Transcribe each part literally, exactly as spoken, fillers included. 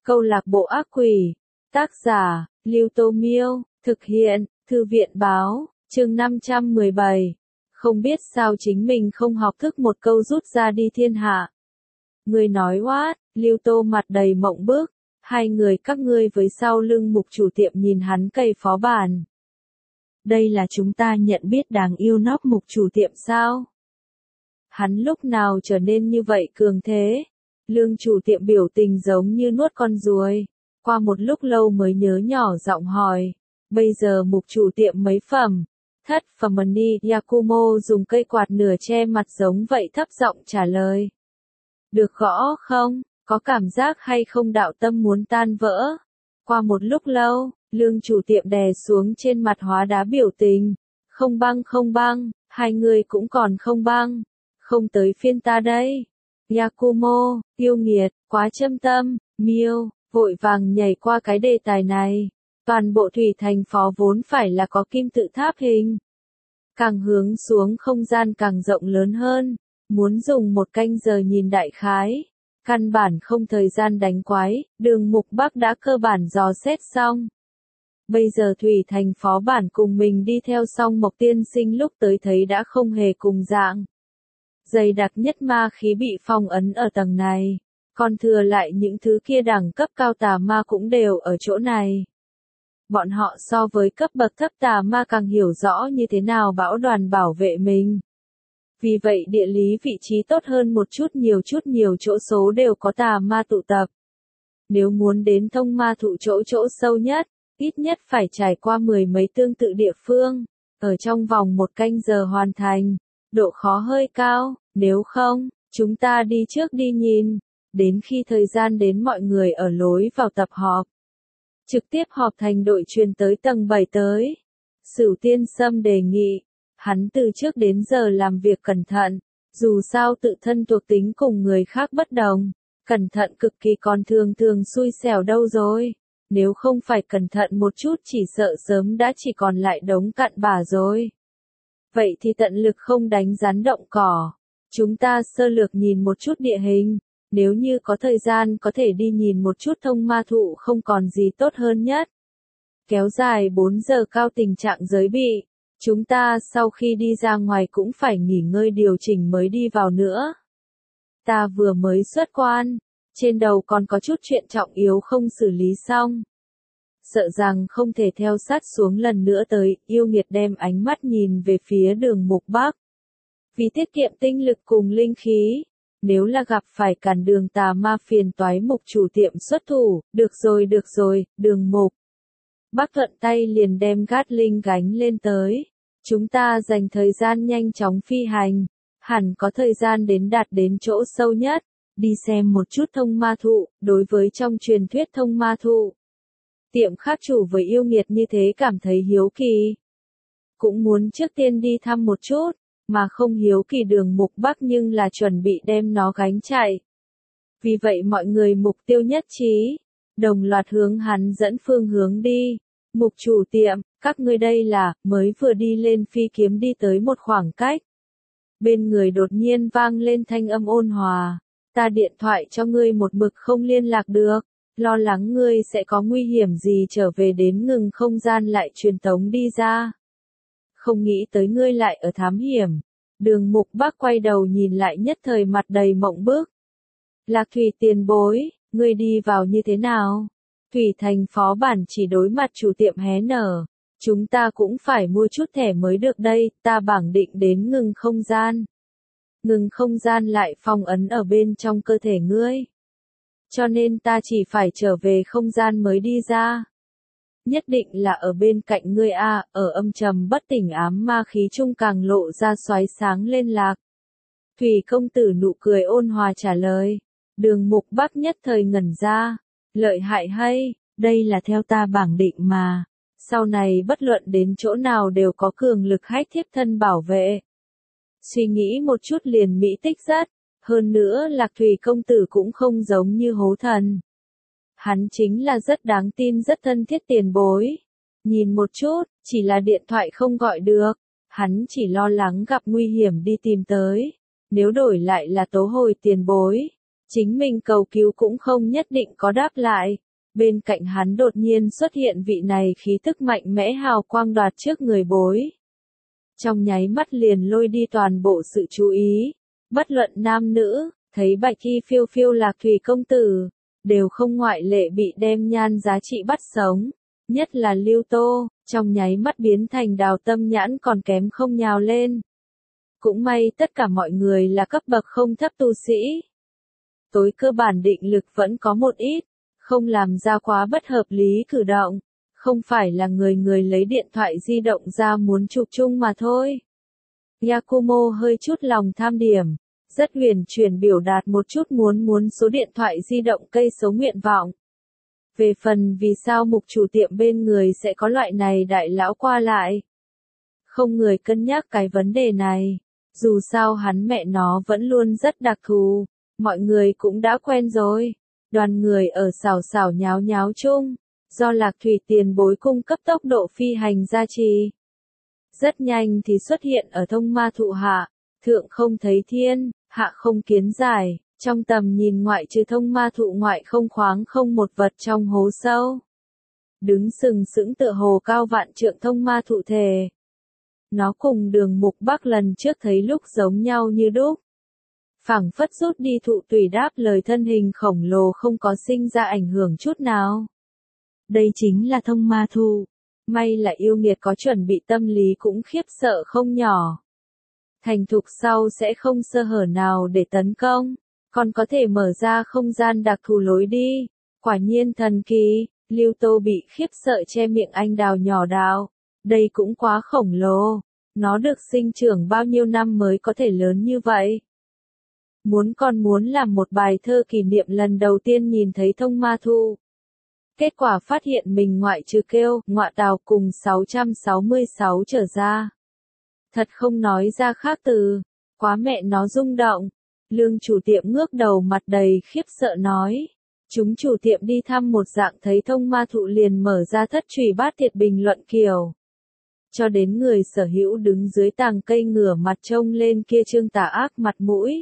Câu lạc bộ ác quỷ. Tác giả, Lưu Tô Miêu. Thực hiện, Thư viện Báo. Chương năm trăm mười bảy. Không biết sao chính mình không học thức một câu rút ra đi thiên hạ. Người nói what? Lưu Tô mặt đầy mộng bức. Hai người các ngươi với sau lưng mục chủ tiệm nhìn hắn cày phó bản. Đây là chúng ta nhận biết đáng yêu nóc mục chủ tiệm sao? Hắn lúc nào trở nên như vậy cường thế? Lương chủ tiệm biểu tình giống như nuốt con ruồi. Qua một lúc lâu mới nhớ nhỏ giọng hỏi. Bây giờ mục chủ tiệm mấy phẩm? Thất phẩm ni Yakumo dùng cây quạt nửa che mặt giống vậy thấp giọng trả lời. Được gõ không? Có cảm giác hay không đạo tâm muốn tan vỡ? Qua một lúc lâu, lương chủ tiệm đè xuống trên mặt hóa đá biểu tình. Không băng không băng, hai người cũng còn không băng. Không tới phiên ta đây. Yakumo, yêu nghiệt, quá châm tâm, Miêu, vội vàng nhảy qua cái đề tài này. Toàn bộ thủy thành phó vốn phải là có kim tự tháp hình. Càng hướng xuống không gian càng rộng lớn hơn. Muốn dùng một canh giờ nhìn đại khái. Căn bản không thời gian đánh quái, đường mục Bắc đã cơ bản dò xét xong. Bây giờ thủy thành phó bản cùng mình đi theo xong Mộc Tiên Sinh lúc tới thấy đã không hề cùng dạng. Dày đặc nhất ma khí bị phong ấn ở tầng này, còn thừa lại những thứ kia đẳng cấp cao tà ma cũng đều ở chỗ này. Bọn họ so với cấp bậc thấp tà ma càng hiểu rõ như thế nào bão đoàn bảo vệ mình. Vì vậy địa lý vị trí tốt hơn một chút nhiều chút nhiều chỗ số đều có tà ma tụ tập. Nếu muốn đến thông ma thụ chỗ chỗ sâu nhất, ít nhất phải trải qua mười mấy tương tự địa phương, ở trong vòng một canh giờ hoàn thành. Độ khó hơi cao, nếu không, chúng ta đi trước đi nhìn, đến khi thời gian đến mọi người ở lối vào tập họp. Trực tiếp họp thành đội truyền tới tầng bảy tới. Sửu Tiên Sâm đề nghị, hắn từ trước đến giờ làm việc cẩn thận, dù sao tự thân thuộc tính cùng người khác bất đồng, cẩn thận cực kỳ còn thường thường xui xẻo đâu rồi, nếu không phải cẩn thận một chút chỉ sợ sớm đã chỉ còn lại đống cặn bã rồi. Vậy thì tận lực không đánh rắn động cỏ. Chúng ta sơ lược nhìn một chút địa hình, nếu như có thời gian có thể đi nhìn một chút thông ma thụ không còn gì tốt hơn nhất. Kéo dài bốn giờ cao tình trạng giới bị, chúng ta sau khi đi ra ngoài cũng phải nghỉ ngơi điều chỉnh mới đi vào nữa. Ta vừa mới xuất quan, trên đầu còn có chút chuyện trọng yếu không xử lý xong. Sợ rằng không thể theo sát xuống lần nữa tới, yêu nghiệt đem ánh mắt nhìn về phía đường mục Bắc. Vì tiết kiệm tinh lực cùng linh khí, nếu là gặp phải cản đường tà ma phiền toái mục chủ tiệm xuất thủ, được rồi được rồi, đường mục. Bắc thuận tay liền đem gát linh gánh lên tới. Chúng ta dành thời gian nhanh chóng phi hành, hẳn có thời gian đến đạt đến chỗ sâu nhất, đi xem một chút thông ma thụ, đối với trong truyền thuyết thông ma thụ. Tiệm khác chủ với yêu nghiệt như thế cảm thấy hiếu kỳ. Cũng muốn trước tiên đi thăm một chút, mà không hiếu kỳ đường mục Bắc nhưng là chuẩn bị đem nó gánh chạy. Vì vậy mọi người mục tiêu nhất trí, đồng loạt hướng hắn dẫn phương hướng đi. Mục chủ tiệm, các ngươi đây là, mới vừa đi lên phi kiếm đi tới một khoảng cách. Bên người đột nhiên vang lên thanh âm ôn hòa, ta điện thoại cho ngươi một mực không liên lạc được. Lo lắng ngươi sẽ có nguy hiểm gì trở về đến ngừng không gian lại truyền tống đi ra. Không nghĩ tới ngươi lại ở thám hiểm. Đường mục Bắc quay đầu nhìn lại nhất thời mặt đầy mộng bức. Lạc Thủy tiền bối, ngươi đi vào như thế nào? Thủy thành phó bản chỉ đối mặt chủ tiệm hé nở. Chúng ta cũng phải mua chút thẻ mới được đây, ta bảng định đến ngừng không gian. Ngừng không gian lại phong ấn ở bên trong cơ thể ngươi. Cho nên ta chỉ phải trở về không gian mới đi ra. Nhất định là ở bên cạnh ngươi a, ở âm trầm bất tỉnh ám ma khí trung càng lộ ra xoáy sáng lên lạc. Thủy công tử nụ cười ôn hòa trả lời. Đường mục Bắc nhất thời ngẩn ra. Lợi hại hay, đây là theo ta bảng định mà. Sau này bất luận đến chỗ nào đều có cường lực hách thiếp thân bảo vệ. Suy nghĩ một chút liền mỹ tích rất. Hơn nữa Lạc Thủy công tử cũng không giống như hố thần. Hắn chính là rất đáng tin rất thân thiết tiền bối. Nhìn một chút, chỉ là điện thoại không gọi được. Hắn chỉ lo lắng gặp nguy hiểm đi tìm tới. Nếu đổi lại là tố hồi tiền bối, Chính mình cầu cứu cũng không nhất định có đáp lại. Bên cạnh hắn đột nhiên xuất hiện vị này khí tức mạnh mẽ hào quang đoạt trước người bối. Trong nháy mắt liền lôi đi toàn bộ sự chú ý. Bất luận nam nữ, thấy bạch y phiêu phiêu Lạc Thủy công tử, đều không ngoại lệ bị đem nhan giá trị bắt sống. Nhất là Lưu Tô, trong nháy mắt biến thành đào tâm nhãn còn kém không nhào lên. Cũng may tất cả mọi người là cấp bậc không thấp tu sĩ. Tối cơ bản định lực vẫn có một ít, không làm ra quá bất hợp lý cử động, không phải là người người lấy điện thoại di động ra muốn chụp chung mà thôi. Yakumo hơi chút lòng tham điểm, rất huyền chuyển biểu đạt một chút muốn muốn số điện thoại di động cây số nguyện vọng. Về phần vì sao mục chủ tiệm bên người sẽ có loại này đại lão qua lại. Không người cân nhắc cái vấn đề này, dù sao hắn mẹ nó vẫn luôn rất đặc thù, mọi người cũng đã quen rồi. Đoàn người ở xào xào nháo nháo chung, do Lạc Thủy tiền bối cung cấp tốc độ phi hành gia trì. Rất nhanh thì xuất hiện ở thông ma thụ hạ, thượng không thấy thiên, hạ không kiến giải, trong tầm nhìn ngoại trừ thông ma thụ ngoại không khoáng không một vật trong hố sâu. Đứng sừng sững tựa hồ cao vạn trượng thông ma thụ thề. Nó cùng Đường Mục Bắc lần trước thấy lúc giống nhau như đúc. Phảng phất rút đi thụ tùy đáp lời thân hình khổng lồ không có sinh ra ảnh hưởng chút nào. Đây chính là thông ma thụ. May là yêu nghiệt có chuẩn bị tâm lý cũng khiếp sợ không nhỏ. Thành thục sau sẽ không sơ hở nào để tấn công, còn có thể mở ra không gian đặc thù lối đi. Quả nhiên thần kỳ, Lưu Tô bị khiếp sợ che miệng anh đào nhỏ đào. Đây cũng quá khổng lồ, nó được sinh trưởng bao nhiêu năm mới có thể lớn như vậy. Muốn còn muốn làm một bài thơ kỷ niệm lần đầu tiên nhìn thấy thông ma thụ. Kết quả phát hiện mình ngoại trừ kêu, ngọa tào cùng sáu trăm sáu mươi sáu trở ra. Thật không nói ra khác từ, quá mẹ nó rung động. Lương chủ tiệm ngước đầu mặt đầy khiếp sợ nói. Chúng chủ tiệm đi thăm một dạng thấy thông ma thụ liền mở ra thất trùy bát thiệt bình luận kiểu. Cho đến người sở hữu đứng dưới tàng cây ngửa mặt trông lên kia trương tà ác mặt mũi.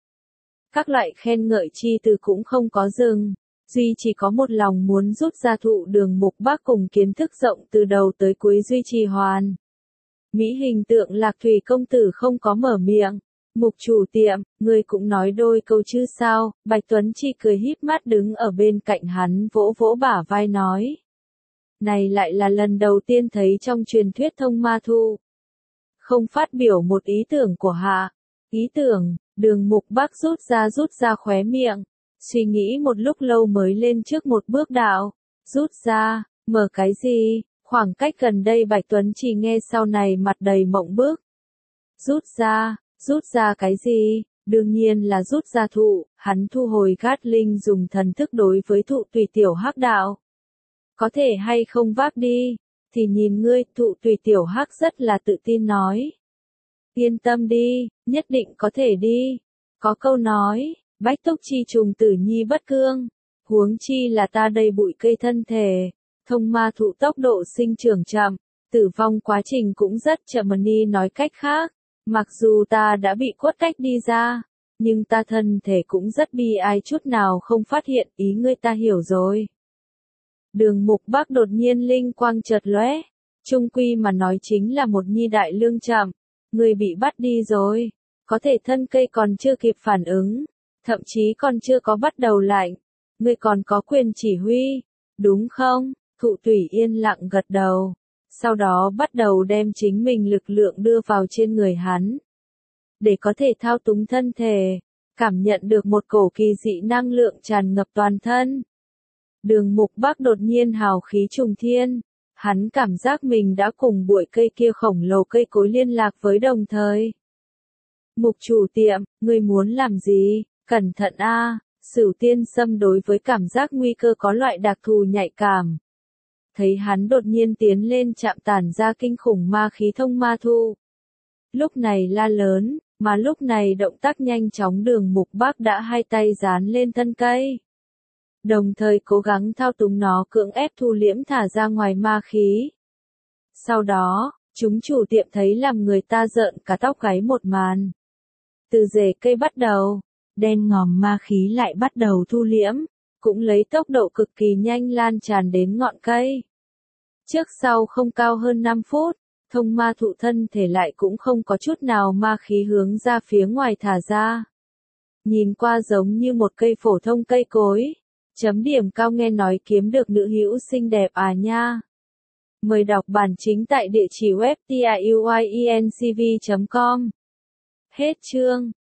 Các loại khen ngợi chi từ cũng không có dừng, duy chỉ có một lòng muốn rút ra thụ Đường Mục Bắc cùng kiến thức rộng từ đầu tới cuối duy trì hoàn. Mỹ hình tượng Lạc Thủy công tử không có mở miệng. Mục chủ tiệm, người cũng nói đôi câu chứ sao, Bạch Tuấn Chi cười híp mắt đứng ở bên cạnh hắn vỗ vỗ bả vai nói. Này lại là lần đầu tiên thấy trong truyền thuyết thông ma thụ. Không phát biểu một ý tưởng của hạ. Ý tưởng, Đường Mục Bắc rút ra rút ra khóe miệng. Suy nghĩ một lúc lâu mới lên trước một bước đạo. Rút ra, mở cái gì? Khoảng cách gần đây Bạch Tuấn chỉ nghe sau này mặt đầy mộng bước. Rút ra, rút ra cái gì? Đương nhiên là rút ra thụ, hắn thu hồi gát linh dùng thần thức đối với thụ tùy tiểu hắc đạo. Có thể hay không vác đi, thì nhìn ngươi, thụ tùy tiểu hắc rất là tự tin nói. Yên tâm đi, nhất định có thể đi. Có câu nói, bách túc chi trùng tử nhi bất cương, huống chi là ta đây bụi cây thân thể. Thông ma thụ tốc độ sinh trưởng chậm, tử vong quá trình cũng rất chậm. Ni nói cách khác, mặc dù ta đã bị quất cách đi ra, nhưng ta thân thể cũng rất bi ai chút nào không phát hiện, ý ngươi ta hiểu rồi. Đường Mục Bắc đột nhiên linh quang chợt lóe, chung quy mà nói chính là một nhi đại lương chậm, người bị bắt đi rồi, có thể thân cây còn chưa kịp phản ứng, thậm chí còn chưa có bắt đầu lạnh, ngươi còn có quyền chỉ huy, đúng không? Thụ Tủy yên lặng gật đầu, sau đó bắt đầu đem chính mình lực lượng đưa vào trên người hắn, để có thể thao túng thân thể, cảm nhận được một cổ kỳ dị năng lượng tràn ngập toàn thân. Đường Mục Bắc đột nhiên hào khí trùng thiên, hắn cảm giác mình đã cùng bụi cây kia khổng lồ cây cối liên lạc với đồng thời. Mục chủ tiệm, ngươi muốn làm gì? Cẩn thận a, à, Sửu Tiên Sâm đối với cảm giác nguy cơ có loại đặc thù nhạy cảm. Thấy hắn đột nhiên tiến lên chạm tản ra kinh khủng ma khí thông ma thụ. Lúc này la lớn, mà lúc này động tác nhanh chóng Đường Mục Bắc đã hai tay dán lên thân cây. Đồng thời cố gắng thao túng nó cưỡng ép thu liễm thả ra ngoài ma khí. Sau đó, chúng chủ tiệm thấy làm người ta rợn cả tóc gáy một màn. Từ rễ cây bắt đầu, đen ngòm ma khí lại bắt đầu thu liễm, cũng lấy tốc độ cực kỳ nhanh lan tràn đến ngọn cây. Trước sau không cao hơn năm phút, thông ma thụ thân thể lại cũng không có chút nào ma khí hướng ra phía ngoài thả ra. Nhìn qua giống như một cây phổ thông cây cối. Chấm điểm cao, nghe nói kiếm được nữ hữu xinh đẹp à nha. Mời đọc bản chính tại địa chỉ web tiuyiencv chấm com. Hết chương.